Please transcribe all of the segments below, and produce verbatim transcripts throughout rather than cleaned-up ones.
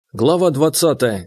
Глава двадцатая.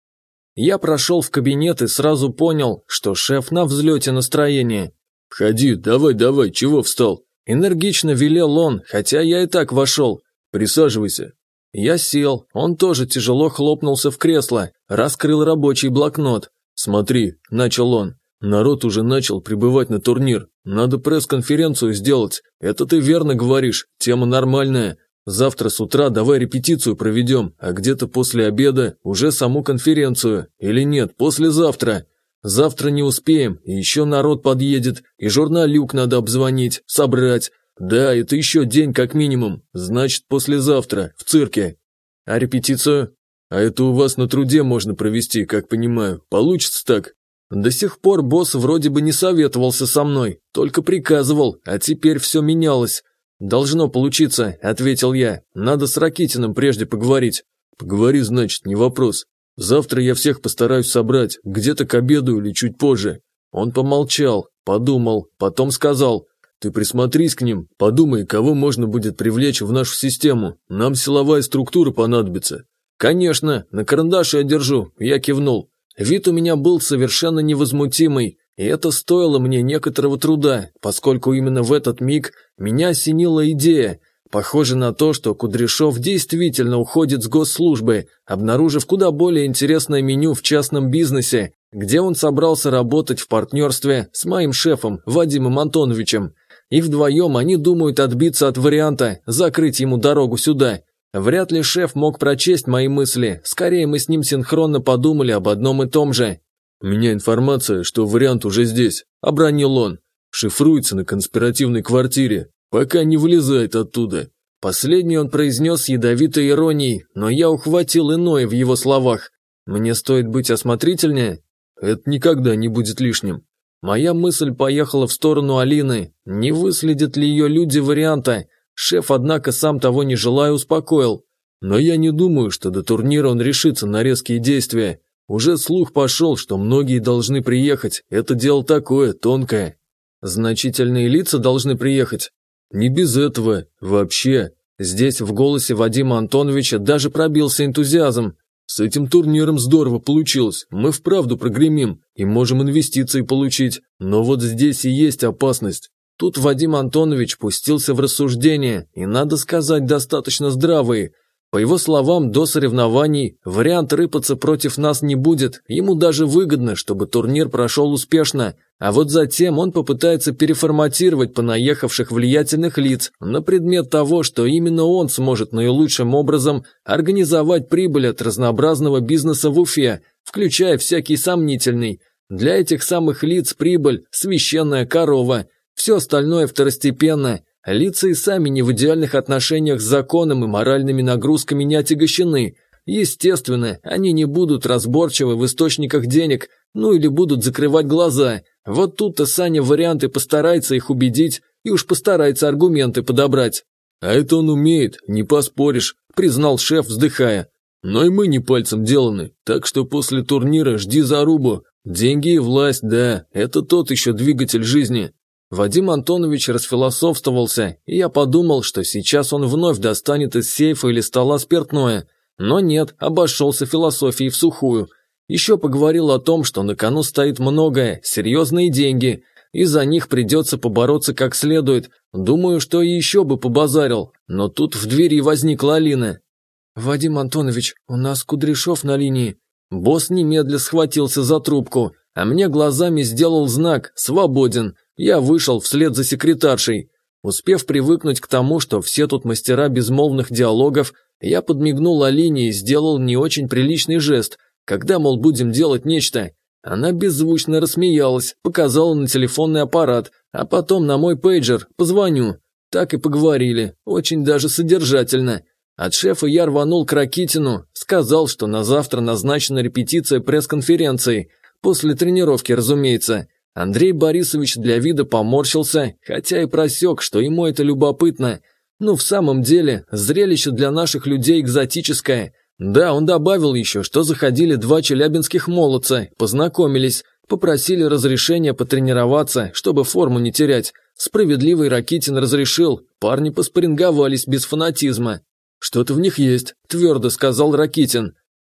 Я прошел в кабинет и сразу понял, что шеф на взлете настроения. «Входи, давай, давай, чего встал?» Энергично велел он, хотя я и так вошел. «Присаживайся». Я сел, он тоже тяжело хлопнулся в кресло, раскрыл рабочий блокнот. «Смотри», – начал он, – «народ уже начал прибывать на турнир. Надо пресс-конференцию сделать. Это ты верно говоришь, тема нормальная. Завтра с утра давай репетицию проведем, а где-то после обеда уже саму конференцию. Или нет, послезавтра. Завтра не успеем, и еще народ подъедет, и журналюк надо обзвонить, собрать. Да, это еще день как минимум. Значит, послезавтра, в цирке. А репетицию? А это у вас на труде можно провести, как понимаю. Получится так?» До сих пор босс вроде бы не советовался со мной, только приказывал, а теперь все менялось. «Должно получиться», – ответил я. «Надо с Ракитиным прежде поговорить». «Поговори, значит, не вопрос. Завтра я всех постараюсь собрать, где-то к обеду или чуть позже». Он помолчал, подумал, потом сказал: «Ты присмотрись к ним, подумай, кого можно будет привлечь в нашу систему. Нам силовая структура понадобится». «Конечно, на карандаше я держу», – я кивнул. Вид у меня был совершенно невозмутимый. И это стоило мне некоторого труда, поскольку именно в этот миг меня осенила идея. Похоже на то, что Кудряшов действительно уходит с госслужбы, обнаружив куда более интересное меню в частном бизнесе, где он собрался работать в партнерстве с моим шефом Вадимом Антоновичем. И вдвоем они думают отбиться от варианта закрыть ему дорогу сюда. Вряд ли шеф мог прочесть мои мысли, скорее мы с ним синхронно подумали об одном и том же. «У меня информация, что вариант уже здесь», – обронил он. «Шифруется на конспиративной квартире, пока не вылезает оттуда». Последний он произнес с ядовитой иронией, но я ухватил иное в его словах. «Мне стоит быть осмотрительнее?» «Это никогда не будет лишним». Моя мысль поехала в сторону Алины. Не выследят ли ее люди варианта? Шеф, однако, сам того не желая, успокоил. «Но я не думаю, что до турнира он решится на резкие действия. Уже слух пошел, что многие должны приехать. Это дело такое, тонкое». «Значительные лица должны приехать?» «Не без этого. Вообще». Здесь в голосе Вадима Антоновича даже пробился энтузиазм. «С этим турниром здорово получилось. Мы вправду прогремим и можем инвестиции получить. Но вот здесь и есть опасность». Тут Вадим Антонович пустился в рассуждения, и, надо сказать, достаточно здравые. По его словам, до соревнований вариант рыпаться против нас не будет, ему даже выгодно, чтобы турнир прошел успешно, а вот затем он попытается переформатировать понаехавших влиятельных лиц на предмет того, что именно он сможет наилучшим образом организовать прибыль от разнообразного бизнеса в Уфе, включая всякий сомнительный. Для этих самых лиц прибыль – священная корова, все остальное второстепенно. Лица и сами не в идеальных отношениях с законом и моральными нагрузками не отягощены. Естественно, они не будут разборчивы в источниках денег, ну или будут закрывать глаза. Вот тут-то Саня варианты постарается их убедить и уж постарается аргументы подобрать. «А это он умеет, не поспоришь», – признал шеф, вздыхая. «Но и мы не пальцем деланы, так что после турнира жди зарубу. Деньги и власть, да, это тот еще двигатель жизни». Вадим Антонович расфилософствовался, и я подумал, что сейчас он вновь достанет из сейфа или стола спиртное. Но нет, обошелся философией всухую. Еще поговорил о том, что на кону стоит многое, серьезные деньги, и за них придется побороться как следует. Думаю, что и еще бы побазарил, но тут в двери возникла Алина. «Вадим Антонович, у нас Кудряшов на линии». Босс немедля схватился за трубку, а мне глазами сделал знак «Свободен». Я вышел вслед за секретаршей. Успев привыкнуть к тому, что все тут мастера безмолвных диалогов, я подмигнул Алине и сделал не очень приличный жест, когда, мол, будем делать нечто. Она беззвучно рассмеялась, показала на телефонный аппарат, а потом на мой пейджер «Позвоню». Так и поговорили, очень даже содержательно. От шефа я рванул к Ракитину, сказал, что на завтра назначена репетиция пресс-конференции, после тренировки, разумеется. Андрей Борисович для вида поморщился, хотя и просек, что ему это любопытно. Ну, в самом деле, зрелище для наших людей экзотическое. Да, он добавил еще, что заходили два челябинских молодца, познакомились, попросили разрешения потренироваться, чтобы форму не терять. Справедливый Ракитин разрешил, парни поспарринговались без фанатизма. «Что-то в них есть», – твердо сказал Ракитин.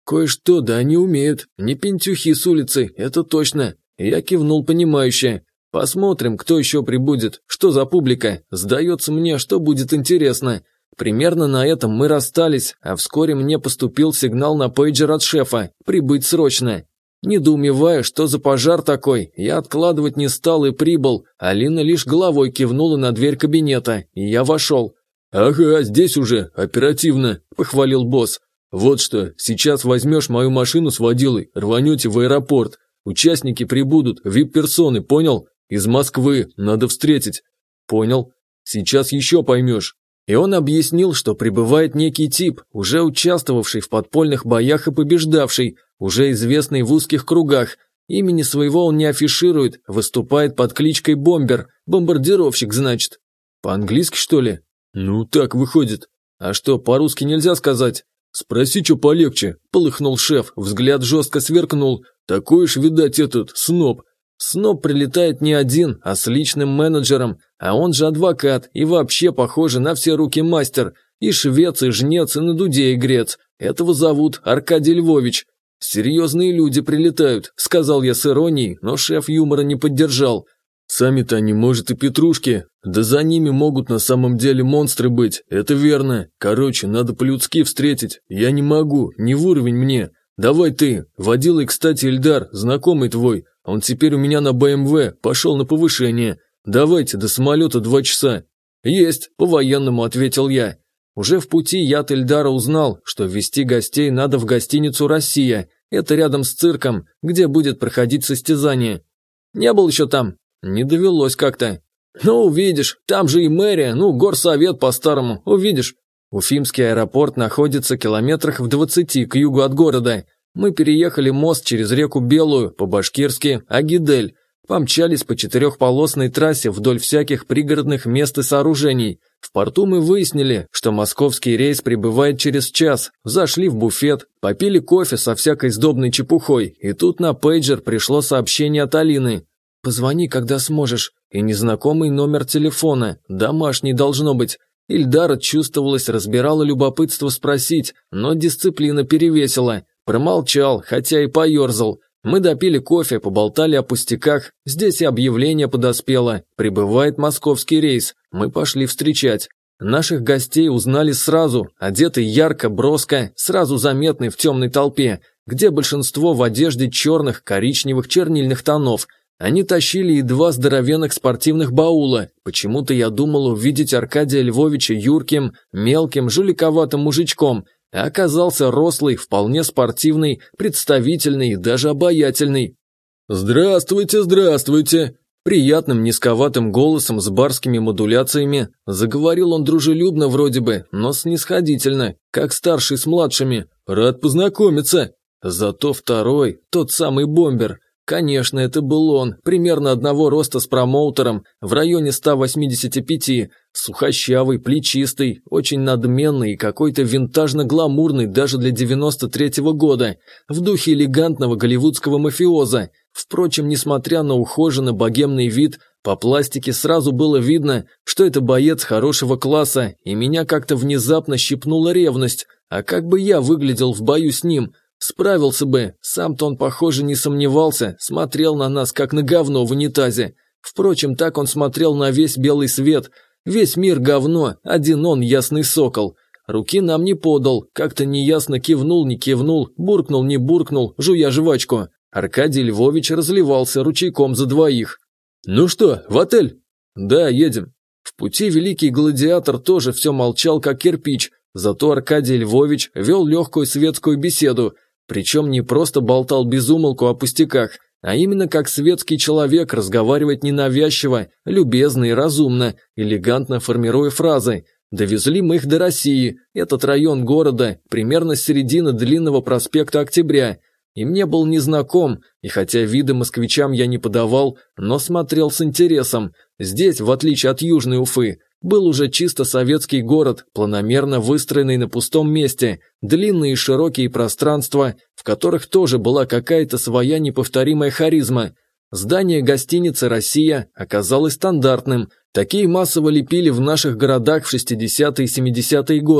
Кое-что, да, они умеют. Не пентюхи с улицы, это точно. Я кивнул понимающе. Посмотрим, кто еще прибудет, что за публика. Сдается мне, что будет интересно. Примерно на этом мы расстались, а вскоре мне поступил сигнал на пейджер от шефа «Прибыть срочно». Недоумевая, что за пожар такой, я откладывать не стал и прибыл. Алина лишь головой кивнула на дверь кабинета, и я вошел. «Ага, здесь уже, оперативно», – похвалил босс. «Вот что, сейчас возьмешь мою машину с водилой, рванете в аэропорт. Участники прибудут, вип-персоны, понял? Из Москвы, надо встретить». «Понял. Сейчас еще поймешь». И он объяснил, что прибывает некий тип, уже участвовавший в подпольных боях и побеждавший, уже известный в узких кругах. Имени своего он не афиширует, выступает под кличкой Бомбер, бомбардировщик, значит. По-английски, что ли? Ну, так выходит. А что, по-русски нельзя сказать? Спроси, что полегче, полыхнул шеф, взгляд жестко сверкнул. Такой уж, видать, этот, сноб. Сноб прилетает не один, а с личным менеджером, а он же адвокат и вообще, похоже, на все руки мастер. И швец, и жнец, и на дуде игрец. Этого зовут Аркадий Львович. «Серьезные люди прилетают», – сказал я с иронией, но шеф юмора не поддержал. «Сами-то они, может, и петрушки, да за ними могут на самом деле монстры быть, это верно. Короче, надо по-людски встретить, я не могу, не в уровень мне. Давай ты, водилой, кстати, Ильдар, знакомый твой, он теперь у меня на бэ эм вэ, пошел на повышение. Давайте, до самолета два часа». «Есть», – по-военному ответил я. Уже в пути я от Ильдара узнал, что везти гостей надо в гостиницу «Россия». Это рядом с цирком, где будет проходить состязание. Не был еще там? Не довелось как-то. Ну, увидишь, там же и мэрия, ну, горсовет по-старому, увидишь. Уфимский аэропорт находится километрах в двадцати к югу от города. Мы переехали мост через реку Белую, по-башкирски Агидель. Помчались по четырехполосной трассе вдоль всяких пригородных мест и сооружений. В порту мы выяснили, что московский рейс прибывает через час. Зашли в буфет, попили кофе со всякой сдобной чепухой, и тут на пейджер пришло сообщение от Алины. «Позвони, когда сможешь». И незнакомый номер телефона, домашний должно быть. Ильдар, чувствовалось, разбирало любопытство спросить, но дисциплина перевесила. Промолчал, хотя и поерзал. Мы допили кофе, поболтали о пустяках, здесь и объявление подоспело, прибывает московский рейс, мы пошли встречать. Наших гостей узнали сразу, одетый ярко, броско, сразу заметный в темной толпе, где большинство в одежде черных, коричневых, чернильных тонов. Они тащили и два здоровенных спортивных баула, почему-то я думал увидеть Аркадия Львовича юрким, мелким, жуликоватым мужичком, а оказался рослый, вполне спортивный, представительный и даже обаятельный. «Здравствуйте, здравствуйте!» Приятным низковатым голосом с барскими модуляциями заговорил он дружелюбно вроде бы, но снисходительно, как старший с младшими. «Рад познакомиться!» Зато второй, тот самый Бомбер. Конечно, это был он, примерно одного роста с промоутером, в районе ста восьмидесяти пяти, сухощавый, плечистый, очень надменный и какой-то винтажно-гламурный даже для девяносто третьего года, в духе элегантного голливудского мафиоза. Впрочем, несмотря на ухоженно-богемный вид, по пластике сразу было видно, что это боец хорошего класса, и меня как-то внезапно щипнула ревность, а как бы я выглядел в бою с ним? Справился бы, сам-то он, похоже, не сомневался, смотрел на нас, как на говно в унитазе. Впрочем, так он смотрел на весь белый свет. Весь мир говно, один он ясный сокол. Руки нам не подал, как-то неясно кивнул, не кивнул, буркнул, не буркнул, жуя жвачку. Аркадий Львович разливался ручейком за двоих. «Ну что, в отель?» «Да, едем». В пути великий гладиатор тоже все молчал, как кирпич, зато Аркадий Львович вел легкую светскую беседу. Причем не просто болтал без умолку о пустяках, а именно как светский человек разговаривать ненавязчиво, любезно и разумно, элегантно формируя фразы. Довезли мы их до России, этот район города, примерно с середины длинного проспекта Октября. И мне был незнаком, и хотя виды москвичам я не подавал, но смотрел с интересом. Здесь, в отличие от Южной Уфы, был уже чисто советский город, планомерно выстроенный на пустом месте, длинные и широкие пространства, в которых тоже была какая-то своя неповторимая харизма. Здание гостиницы «Россия» оказалось стандартным, такие массово лепили в наших городах в шестидесятые и семидесятые годы.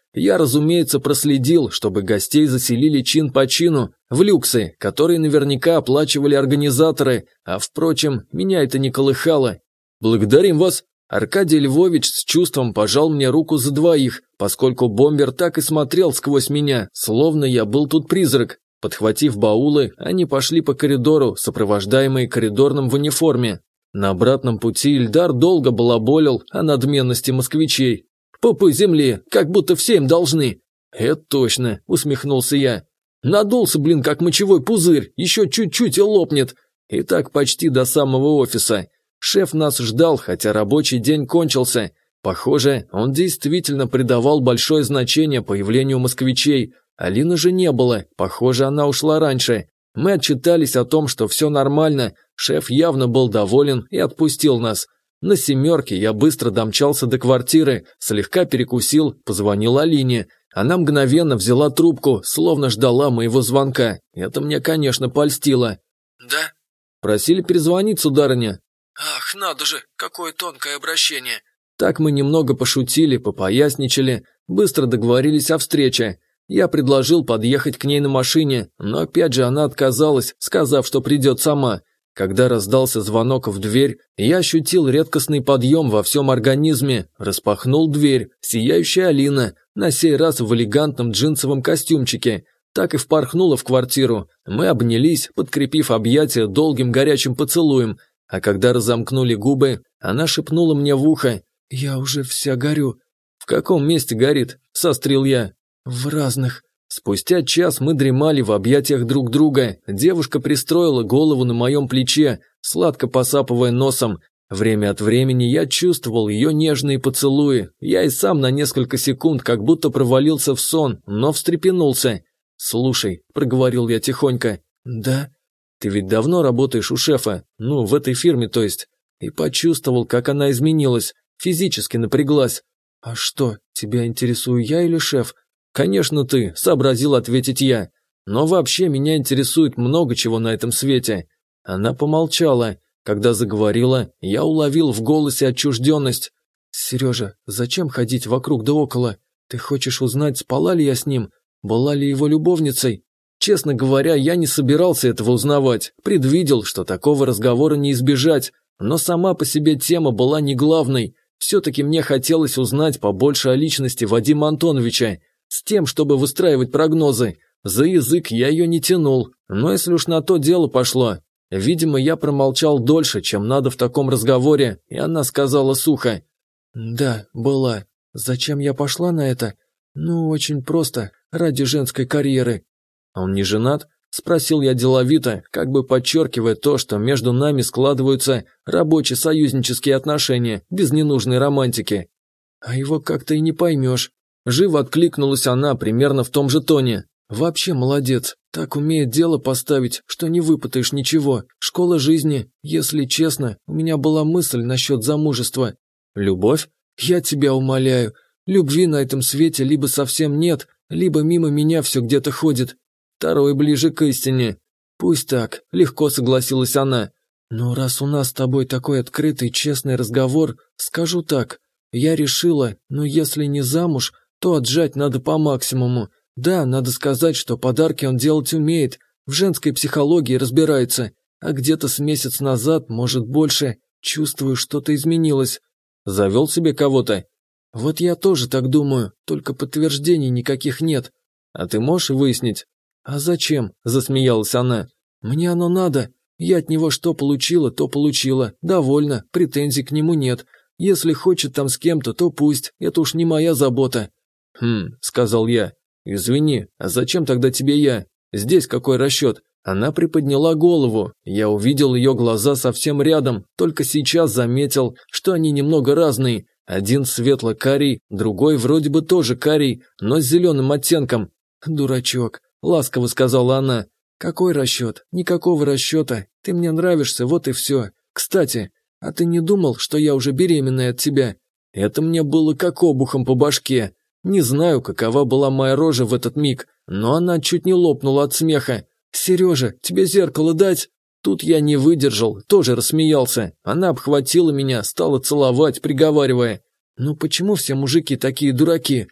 Я, разумеется, проследил, чтобы гостей заселили чин по чину в люксы, которые наверняка оплачивали организаторы, а, впрочем, меня это не колыхало. «Благодарим вас!» Аркадий Львович с чувством пожал мне руку за двоих, поскольку бомбер так и смотрел сквозь меня, словно я был тут призрак. Подхватив баулы, они пошли по коридору, сопровождаемые коридорным в униформе. На обратном пути Ильдар долго балаболил о надменности москвичей. «Попы земли, как будто все им должны». «Это точно», – усмехнулся я. «Надулся, блин, как мочевой пузырь, еще чуть-чуть и лопнет». И так почти до самого офиса. Шеф нас ждал, хотя рабочий день кончился. Похоже, он действительно придавал большое значение появлению москвичей. Алины же не было, похоже, она ушла раньше. Мы отчитались о том, что все нормально, шеф явно был доволен и отпустил нас. На «семерке» я быстро домчался до квартиры, слегка перекусил, позвонил Алине. Она мгновенно взяла трубку, словно ждала моего звонка. Это мне, конечно, польстило. «Да?» «Просили перезвонить, сударыня». «Ах, надо же, какое тонкое обращение!» Так мы немного пошутили, попоясничали, быстро договорились о встрече. Я предложил подъехать к ней на машине, но опять же она отказалась, сказав, что придет сама. Когда раздался звонок в дверь, я ощутил редкостный подъем во всем организме, распахнул дверь, сияющая Алина, на сей раз в элегантном джинсовом костюмчике, так и впорхнула в квартиру. Мы обнялись, подкрепив объятия долгим горячим поцелуем, а когда разомкнули губы, она шепнула мне в ухо: «Я уже вся горю». «В каком месте горит?» – сострил я. «В разных». Спустя час мы дремали в объятиях друг друга. Девушка пристроила голову на моем плече, сладко посапывая носом. Время от времени я чувствовал ее нежные поцелуи. Я и сам на несколько секунд как будто провалился в сон, но встрепенулся. «Слушай», – проговорил я тихонько. «Да?» «Ты ведь давно работаешь у шефа? Ну, в этой фирме, то есть?» И почувствовал, как она изменилась, физически напряглась. «А что, тебя интересую я или шеф?» «Конечно ты», – сообразил ответить я. «Но вообще меня интересует много чего на этом свете». Она помолчала. Когда заговорила, я уловил в голосе отчужденность. «Сережа, зачем ходить вокруг да около? Ты хочешь узнать, спала ли я с ним? Была ли его любовницей?» Честно говоря, я не собирался этого узнавать. Предвидел, что такого разговора не избежать. Но сама по себе тема была не главной. Все-таки мне хотелось узнать побольше о личности Вадима Антоновича. С тем, чтобы выстраивать прогнозы. За язык я ее не тянул, но если уж на то дело пошло. Видимо, я промолчал дольше, чем надо в таком разговоре, и она сказала сухо: «Да, была. Зачем я пошла на это? Ну, очень просто, ради женской карьеры». «Он не женат?» – спросил я деловито, как бы подчеркивая то, что между нами складываются рабоче-союзнические отношения, без ненужной романтики. «А его как-то и не поймешь». Живо откликнулась она примерно в том же тоне. «Вообще молодец, так умеет дело поставить, что не выпутаешь ничего. Школа жизни, если честно, у меня была мысль насчет замужества». «Любовь? Я тебя умоляю, любви на этом свете либо совсем нет, либо мимо меня все где-то ходит. Второй ближе к истине». «Пусть так», – легко согласилась она. «Но раз у нас с тобой такой открытый, честный разговор, скажу так. Я решила, ну если не замуж, то отжать надо по максимуму. Да, надо сказать, что подарки он делать умеет, в женской психологии разбирается, а где-то с месяц назад, может больше, чувствую, что-то изменилось». «Завел себе кого-то?» «Вот я тоже так думаю, только подтверждений никаких нет». «А ты можешь выяснить?» «А зачем?» – засмеялась она. «Мне оно надо. Я от него что получила, то получила. Довольно, претензий к нему нет. Если хочет там с кем-то, то пусть, это уж не моя забота». «Хм», – сказал я. «Извини, а зачем тогда тебе я? Здесь какой расчет?» Она приподняла голову. Я увидел ее глаза совсем рядом, только сейчас заметил, что они немного разные. Один светло-карий, другой вроде бы тоже карий, но с зеленым оттенком. «Дурачок», – ласково сказала она. «Какой расчет? Никакого расчета. Ты мне нравишься, вот и все. Кстати, а ты не думал, что я уже беременная от тебя?» Это мне было как обухом по башке. Не знаю, какова была моя рожа в этот миг, но она чуть не лопнула от смеха. «Сережа, тебе зеркало дать?» Тут я не выдержал, тоже рассмеялся. Она обхватила меня, стала целовать, приговаривая: «Ну почему все мужики такие дураки?»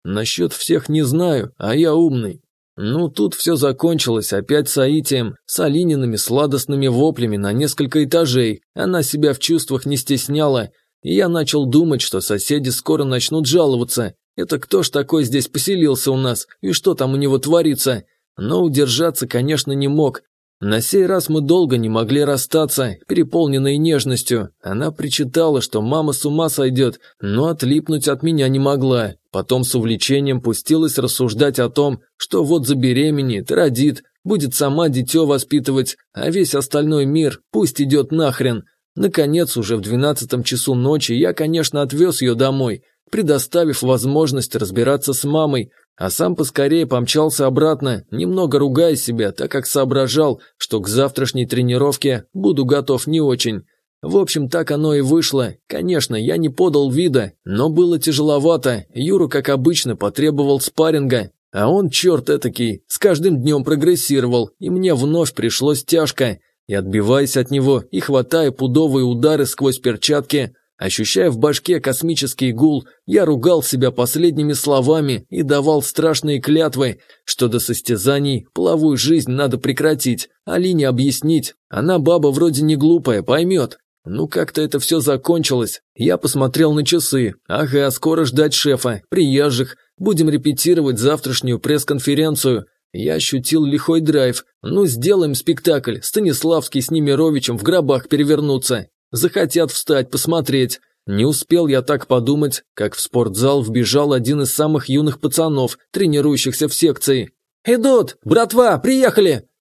Насчет всех не знаю, а я умный. Ну, тут все закончилось опять соитием, с Алиниными сладостными воплями на несколько этажей. Она себя в чувствах не стесняла, и я начал думать, что соседи скоро начнут жаловаться. Это кто ж такой здесь поселился у нас, и что там у него творится? Но удержаться, конечно, не мог. На сей раз мы долго не могли расстаться, переполненной нежностью. Она причитала, что мама с ума сойдет, но отлипнуть от меня не могла. Потом с увлечением пустилась рассуждать о том, что вот забеременеет, родит, будет сама дитё воспитывать, а весь остальной мир пусть идет нахрен. Наконец, уже в двенадцатом часу ночи я, конечно, отвез ее домой, предоставив возможность разбираться с мамой, а сам поскорее помчался обратно, немного ругая себя, так как соображал, что к завтрашней тренировке буду готов не очень. В общем, так оно и вышло. Конечно, я не подал вида, но было тяжеловато. Юра, как обычно, потребовал спарринга, а он, черт этакий, с каждым днем прогрессировал, и мне вновь пришлось тяжко. И отбиваясь от него, и хватая пудовые удары сквозь перчатки, ощущая в башке космический гул, я ругал себя последними словами и давал страшные клятвы, что до состязаний половую жизнь надо прекратить, Алине объяснить. Она баба вроде не глупая, поймет. Ну как-то это все закончилось. Я посмотрел на часы. Ага, скоро ждать шефа, приезжих. Будем репетировать завтрашнюю пресс-конференцию. Я ощутил лихой драйв. Ну сделаем спектакль, Станиславский с Немировичем в гробах перевернутся. Захотят встать, посмотреть. Не успел я так подумать, как в спортзал вбежал один из самых юных пацанов, тренирующихся в секции. «Идут! Братва, приехали!»